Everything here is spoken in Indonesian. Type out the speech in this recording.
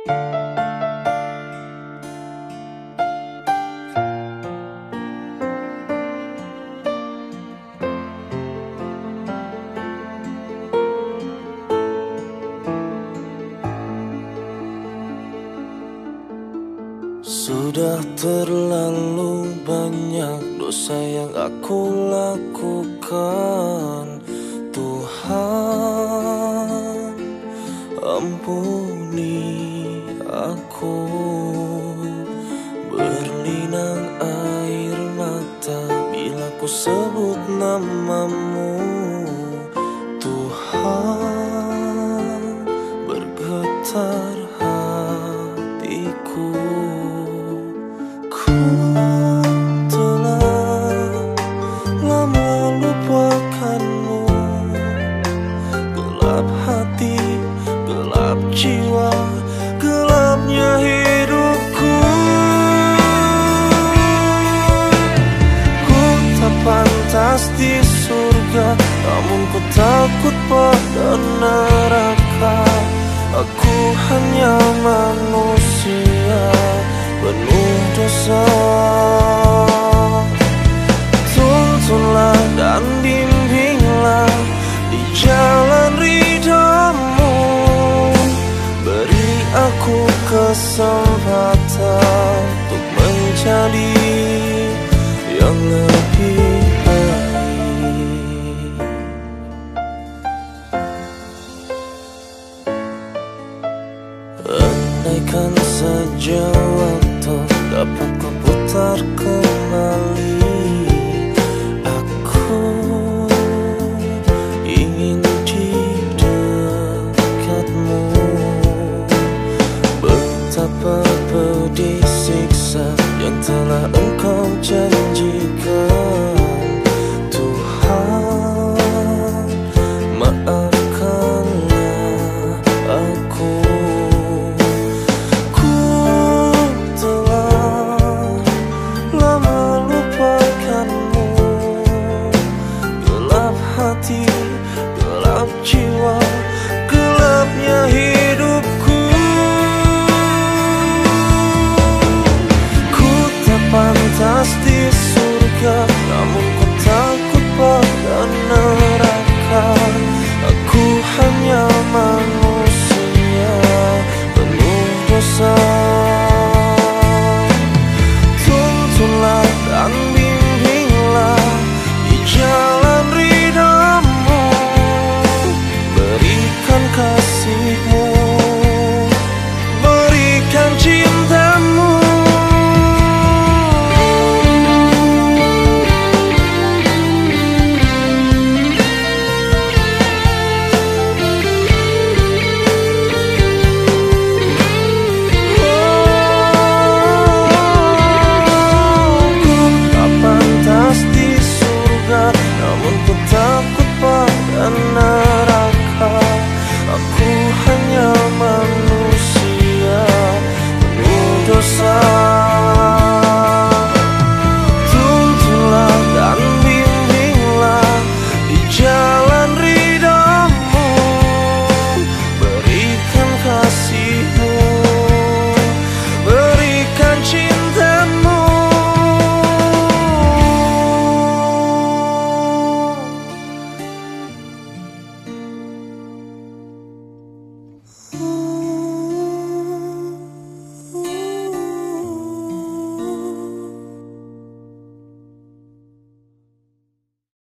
Sudah terlalu banyak dosa yang aku lakukan. Tuhan, ampuni aku. Berlinang air mata bila ku sebut namamu. Tuhan, bergetar hatiku. Ku telah lama lupakanmu. Gelap hati, gelap jiwa, gelapnya hidupku. Ku tak pantas di surga, namun ku takut pada neraka. Aku hanya manusia penuh dosa. Tuntunlah dan bimbinglah di jalan ridhamu. Beri aku kesempatan untuk menjadi yang lebih baik. Andaikan saja waktu dapat ku putar kembali, aku ingin di dekatmu. Betapa pedih siksa yang telah